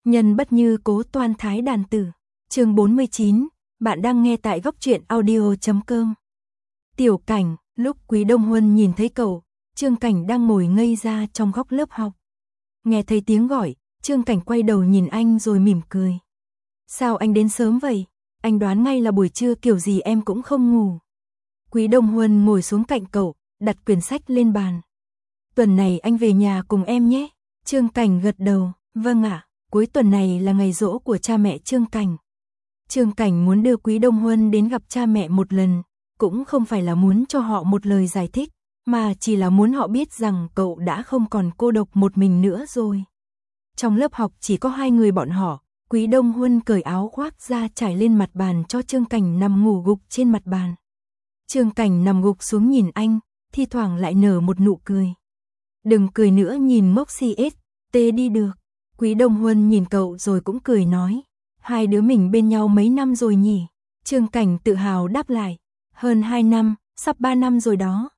Nhân bất như cố toan thái đàn tử. Chương 49, bạn đang nghe tại góc truyện audio.com. Tiểu Cảnh, lúc Quý Đông Huân nhìn thấy cậu, Trương Cảnh đang ngồi ngây ra trong góc lớp học. Nghe thấy tiếng gọi, Trương Cảnh quay đầu nhìn anh rồi mỉm cười. Sao anh đến sớm vậy? Anh đoán ngay là buổi trưa kiểu gì em cũng không ngủ. Quý Đông Huân ngồi xuống cạnh cậu, đặt quyển sách lên bàn. Tuần này anh về nhà cùng em nhé. Trương Cảnh gật đầu, vâng ạ. Cuối tuần này là ngày giỗ của cha mẹ Trương Cảnh. Trương Cảnh muốn đưa Quý Đông Huân đến gặp cha mẹ một lần, cũng không phải là muốn cho họ một lời giải thích, mà chỉ là muốn họ biết rằng cậu đã không còn cô độc một mình nữa rồi. Trong lớp học chỉ có hai người bọn họ, Quý Đông Huân cởi áo khoác ra trải lên mặt bàn cho Trương Cảnh nằm ngủ gục trên mặt bàn. Trương Cảnh nằm gục xuống nhìn anh, thi thoảng lại nở một nụ cười. Đừng cười nữa, nhìn Moxie ST đi được. Quý Đông Huân nhìn cậu rồi cũng cười nói, hai đứa mình bên nhau mấy năm rồi nhỉ? Trương Cảnh tự hào đáp lại, hơn 2 năm, sắp 3 năm rồi đó.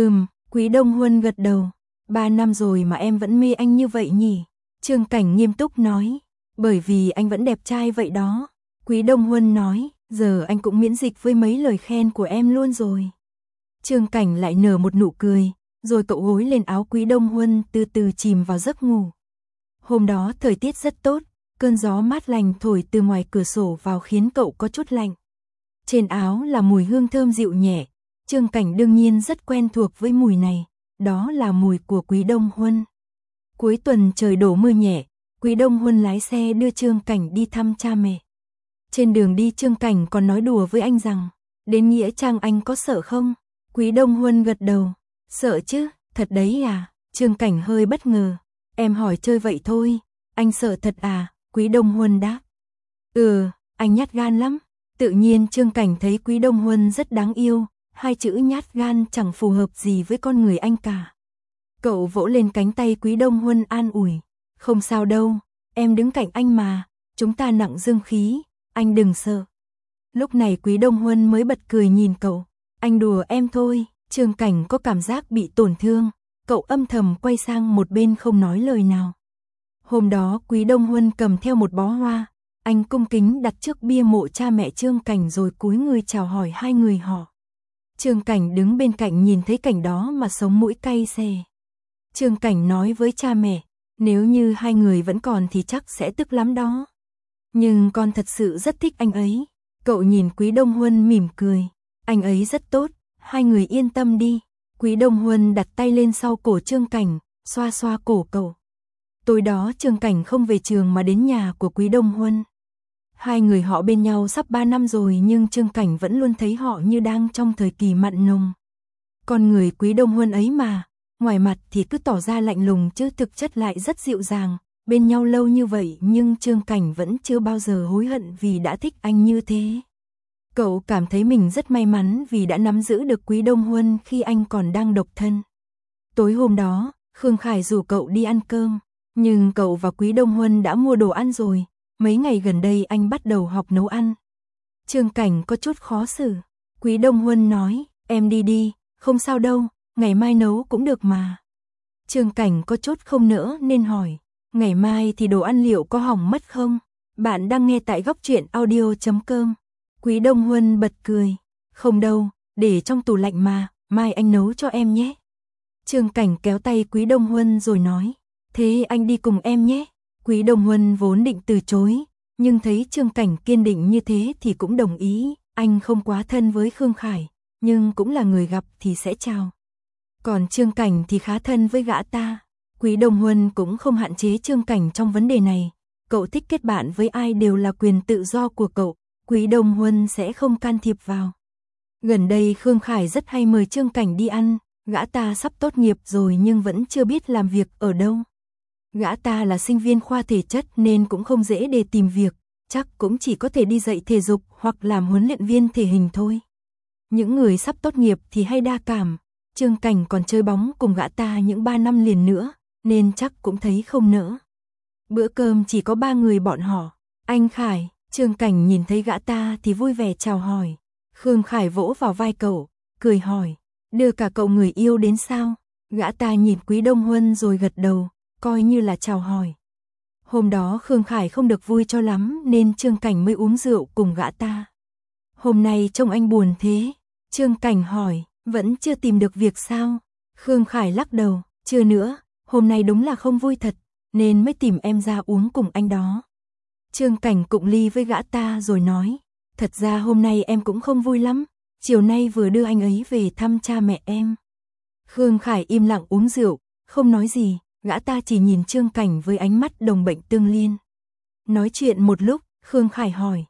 Quý Đông Huân gật đầu, 3 năm rồi mà em vẫn mê anh như vậy nhỉ? Trương Cảnh nghiêm túc nói, bởi vì anh vẫn đẹp trai vậy đó. Quý Đông Huân nói, giờ anh cũng miễn dịch với mấy lời khen của em luôn rồi. Trương Cảnh lại nở một nụ cười, rồi cậu gối lên áo Quý Đông Huân từ từ chìm vào giấc ngủ. Hôm đó thời tiết rất tốt, cơn gió mát lành thổi từ ngoài cửa sổ vào khiến cậu có chút lạnh. Trên áo là mùi hương thơm dịu nhẹ, Trương Cảnh đương nhiên rất quen thuộc với mùi này, đó là mùi của Quý Đông Huân. Cuối tuần trời đổ mưa nhẹ, Quý Đông Huân lái xe đưa Trương Cảnh đi thăm cha mẹ. Trên đường đi Trương Cảnh còn nói đùa với anh rằng, đến Nghĩa Trang anh có sợ không? Quý Đông Huân gật đầu, sợ chứ, thật đấy à? Trương Cảnh hơi bất ngờ, em hỏi chơi vậy thôi, anh sợ thật à? Quý Đông Huân đáp, anh nhát gan lắm. Tự nhiên Trương Cảnh thấy Quý Đông Huân rất đáng yêu, hai chữ nhát gan chẳng phù hợp gì với con người anh cả. Cậu vỗ lên cánh tay Quý Đông Huân an ủi, không sao đâu, em đứng cạnh anh mà, chúng ta nặng dương khí, anh đừng sợ. Lúc này Quý Đông Huân mới bật cười nhìn cậu, anh đùa em thôi. Trương Cảnh có cảm giác bị tổn thương, cậu âm thầm quay sang một bên không nói lời nào. Hôm đó Quý Đông Huân cầm theo một bó hoa, anh cung kính đặt trước bia mộ cha mẹ Trương Cảnh rồi cúi người chào hỏi hai người họ. Trương Cảnh đứng bên cạnh nhìn thấy cảnh đó mà sống mũi cay xè. Trương Cảnh nói với cha mẹ, nếu như hai người vẫn còn thì chắc sẽ tức lắm đó. Nhưng con thật sự rất thích anh ấy. Cậu nhìn Quý Đông Huân mỉm cười, anh ấy rất tốt, hai người yên tâm đi. Quý Đông Huân đặt tay lên sau cổ Trương Cảnh, xoa xoa cổ cậu. Tối đó Trương Cảnh không về trường mà đến nhà của Quý Đông Huân. Hai người họ bên nhau sắp 3 năm rồi nhưng Trương Cảnh vẫn luôn thấy họ như đang trong thời kỳ mặn nồng. Con người Quý Đông Huân ấy mà, ngoài mặt thì cứ tỏ ra lạnh lùng chứ thực chất lại rất dịu dàng. Bên nhau lâu như vậy nhưng Trương Cảnh vẫn chưa bao giờ hối hận vì đã thích anh như thế. Cậu cảm thấy mình rất may mắn vì đã nắm giữ được Quý Đông Huân khi anh còn đang độc thân. Tối hôm đó, Khương Khải rủ cậu đi ăn cơm, nhưng cậu và Quý Đông Huân đã mua đồ ăn rồi. Mấy ngày gần đây anh bắt đầu học nấu ăn. Trương Cảnh có chút khó xử. Quý Đông Huân nói, em đi đi, không sao đâu, ngày mai nấu cũng được mà. Trương Cảnh có chút không nỡ nên hỏi, ngày mai thì đồ ăn liệu có hỏng mất không? Bạn đang nghe tại góc truyện audio.com. Quý Đông Huân bật cười, không đâu, để trong tủ lạnh mà, mai anh nấu cho em nhé. Trương Cảnh kéo tay Quý Đông Huân rồi nói, thế anh đi cùng em nhé. Quý Đông Huân vốn định từ chối, nhưng thấy Trương Cảnh kiên định như thế thì cũng đồng ý. Anh không quá thân với Khương Khải, nhưng cũng là người gặp thì sẽ chào. Còn Trương Cảnh thì khá thân với gã ta. Quý Đông Huân cũng không hạn chế Trương Cảnh trong vấn đề này. Cậu thích kết bạn với ai đều là quyền tự do của cậu, Quý Đông Huân sẽ không can thiệp vào. Gần đây Khương Khải rất hay mời Trương Cảnh đi ăn, gã ta sắp tốt nghiệp rồi nhưng vẫn chưa biết làm việc ở đâu. Gã ta là sinh viên khoa thể chất nên cũng không dễ để tìm việc, chắc cũng chỉ có thể đi dạy thể dục hoặc làm huấn luyện viên thể hình thôi. Những người sắp tốt nghiệp thì hay đa cảm, Trương Cảnh còn chơi bóng cùng gã ta những 3 năm liền nữa, nên chắc cũng thấy không nỡ. Bữa cơm chỉ có 3 người bọn họ, anh Khải, Trương Cảnh nhìn thấy gã ta thì vui vẻ chào hỏi. Khương Khải vỗ vào vai cậu, cười hỏi, đưa cả cậu người yêu đến sao? Gã ta nhìn Quý Đông Huân rồi gật đầu, coi như là chào hỏi. Hôm đó Khương Khải không được vui cho lắm nên Trương Cảnh mới uống rượu cùng gã ta. Hôm nay trông anh buồn thế. Trương Cảnh hỏi, vẫn chưa tìm được việc sao? Khương Khải lắc đầu, chưa nữa, hôm nay đúng là không vui thật, nên mới tìm em ra uống cùng anh đó. Trương Cảnh cụng ly với gã ta rồi nói, thật ra hôm nay em cũng không vui lắm, chiều nay vừa đưa anh ấy về thăm cha mẹ em. Khương Khải im lặng uống rượu, không nói gì, gã ta chỉ nhìn Trương Cảnh với ánh mắt đồng bệnh tương liên. Nói chuyện một lúc, Khương Khải hỏi,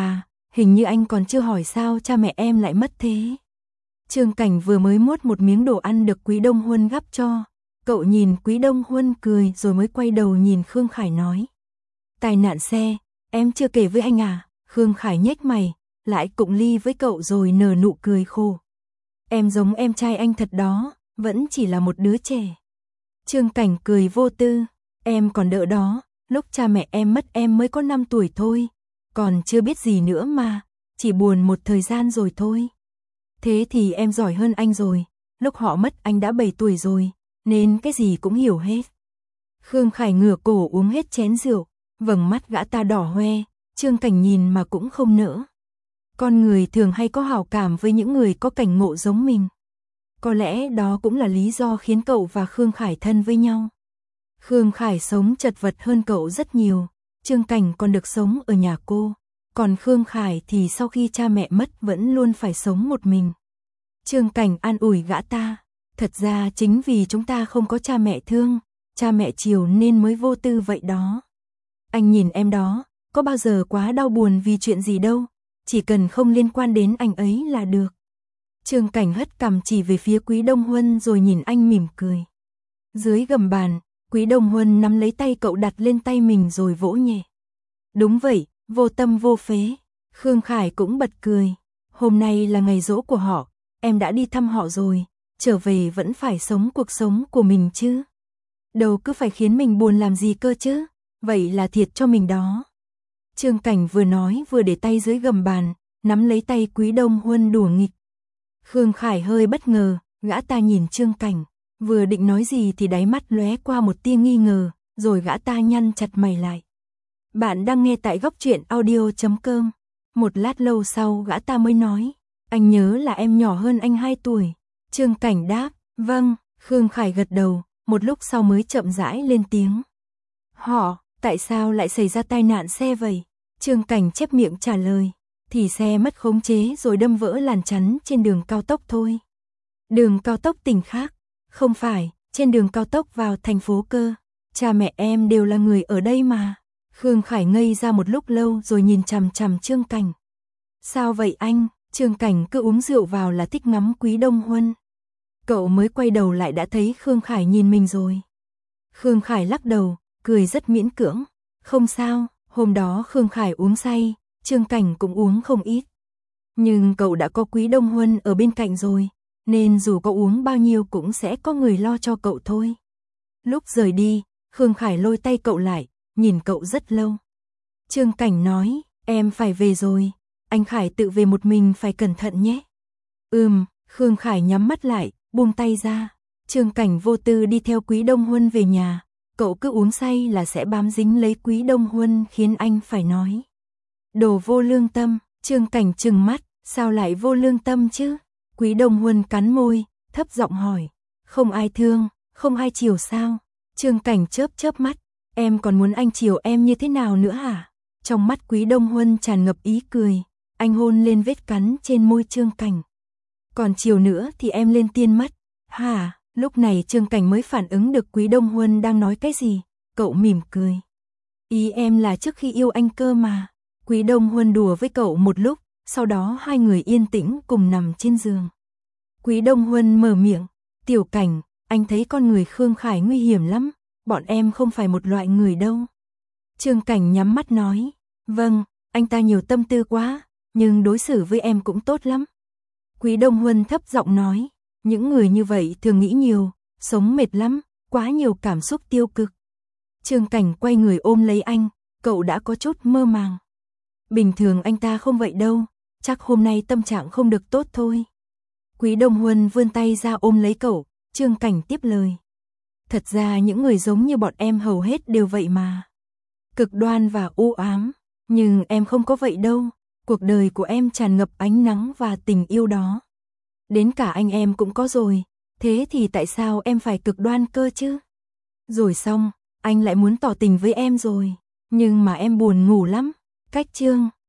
hình như anh còn chưa hỏi sao cha mẹ em lại mất thế. Trương Cảnh vừa mới muốt một miếng đồ ăn được Quý Đông Huân gắp cho, cậu nhìn Quý Đông Huân cười rồi mới quay đầu nhìn Khương Khải nói. Tai nạn xe, em chưa kể với anh à? Khương Khải nhếch mày, lại cụng ly với cậu rồi nở nụ cười khô. Em giống em trai anh thật đó, vẫn chỉ là một đứa trẻ. Trương Cảnh cười vô tư, em còn đỡ đó, lúc cha mẹ em mất em mới có 5 tuổi thôi, còn chưa biết gì nữa mà, chỉ buồn một thời gian rồi thôi. Thế thì em giỏi hơn anh rồi, lúc họ mất anh đã 7 tuổi rồi, nên cái gì cũng hiểu hết. Khương Khải ngửa cổ uống hết chén rượu, vầng mắt gã ta đỏ hoe, Trương Cảnh nhìn mà cũng không nỡ. Con người thường hay có hảo cảm với những người có cảnh ngộ giống mình. Có lẽ đó cũng là lý do khiến cậu và Khương Khải thân với nhau. Khương Khải sống chật vật hơn cậu rất nhiều, Trương Cảnh còn được sống ở nhà cô, còn Khương Khải thì sau khi cha mẹ mất vẫn luôn phải sống một mình. Trương Cảnh an ủi gã ta, thật ra chính vì chúng ta không có cha mẹ thương, cha mẹ chiều nên mới vô tư vậy đó. Anh nhìn em đó, có bao giờ quá đau buồn vì chuyện gì đâu, chỉ cần không liên quan đến anh ấy là được. Trương Cảnh hất cằm chỉ về phía Quý Đông Huân rồi nhìn anh mỉm cười. Dưới gầm bàn, Quý Đông Huân nắm lấy tay cậu đặt lên tay mình rồi vỗ nhẹ. Đúng vậy, vô tâm vô phế. Khương Khải cũng bật cười. Hôm nay là ngày giỗ của họ, em đã đi thăm họ rồi, trở về vẫn phải sống cuộc sống của mình chứ. Đâu cứ phải khiến mình buồn làm gì cơ chứ, vậy là thiệt cho mình đó. Trương Cảnh vừa nói vừa để tay dưới gầm bàn, nắm lấy tay Quý Đông Huân đùa nghịch. Khương Khải hơi bất ngờ, gã ta nhìn Trương Cảnh, vừa định nói gì thì đáy mắt lóe qua một tia nghi ngờ, rồi gã ta nhăn chặt mày lại. Bạn đang nghe tại góc truyện audio.com. Một lát lâu sau gã ta mới nói, anh nhớ là em nhỏ hơn anh 2 tuổi. Trương Cảnh đáp, vâng. Khương Khải gật đầu, một lúc sau mới chậm rãi lên tiếng. Họ, tại sao lại xảy ra tai nạn xe vậy? Trương Cảnh chép miệng trả lời, thì xe mất khống chế rồi đâm vỡ làn chắn trên đường cao tốc thôi. Đường cao tốc tỉnh khác? Không phải, trên đường cao tốc vào thành phố cơ. Cha mẹ em đều là người ở đây mà. Khương Khải ngây ra một lúc lâu rồi nhìn chằm chằm Trương Cảnh. Sao vậy anh? Trương Cảnh cứ uống rượu vào là thích ngắm Quý Đông Huân. Cậu mới quay đầu lại đã thấy Khương Khải nhìn mình rồi. Khương Khải lắc đầu, cười rất miễn cưỡng. Không sao, hôm đó Khương Khải uống say, Trương Cảnh cũng uống không ít. Nhưng cậu đã có Quý Đông Huân ở bên cạnh rồi, nên dù cậu uống bao nhiêu cũng sẽ có người lo cho cậu thôi. Lúc rời đi, Khương Khải lôi tay cậu lại, nhìn cậu rất lâu. Trương Cảnh nói, em phải về rồi, anh Khải tự về một mình phải cẩn thận nhé. Khương Khải nhắm mắt lại, buông tay ra. Trương Cảnh vô tư đi theo Quý Đông Huân về nhà, cậu cứ uống say là sẽ bám dính lấy Quý Đông Huân khiến anh phải nói. Đồ vô lương tâm. Trương Cảnh trừng mắt, sao lại vô lương tâm chứ? Quý Đông Huân cắn môi, thấp giọng hỏi, không ai thương, không ai chiều sao? Trương Cảnh chớp chớp mắt, em còn muốn anh chiều em như thế nào nữa hả? Trong mắt Quý Đông Huân tràn ngập ý cười, anh hôn lên vết cắn trên môi Trương Cảnh. Còn chiều nữa thì em lên tiên mất. Hả? Lúc này Trương Cảnh mới phản ứng được Quý Đông Huân đang nói cái gì, cậu mỉm cười. Ý em là trước khi yêu anh cơ mà. Quý Đông Huân đùa với cậu một lúc, sau đó hai người yên tĩnh cùng nằm trên giường. Quý Đông Huân mở miệng, Tiểu Cảnh, anh thấy con người Khương Khải nguy hiểm lắm, bọn em không phải một loại người đâu. Trương Cảnh nhắm mắt nói, vâng, anh ta nhiều tâm tư quá, nhưng đối xử với em cũng tốt lắm. Quý Đông Huân thấp giọng nói, những người như vậy thường nghĩ nhiều, sống mệt lắm, quá nhiều cảm xúc tiêu cực. Trương Cảnh quay người ôm lấy anh, cậu đã có chút mơ màng. Bình thường anh ta không vậy đâu, chắc hôm nay tâm trạng không được tốt thôi. Quý Đông Huân vươn tay ra ôm lấy cậu, Trương Cảnh tiếp lời. Thật ra những người giống như bọn em hầu hết đều vậy mà. cực đoan và u ám. Nhưng em không có vậy đâu, cuộc đời của em tràn ngập ánh nắng và tình yêu đó. Đến cả anh em cũng có rồi, thế thì tại sao em phải cực đoan cơ chứ? Rồi xong, anh lại muốn tỏ tình với em rồi, nhưng mà em buồn ngủ lắm. Cách chương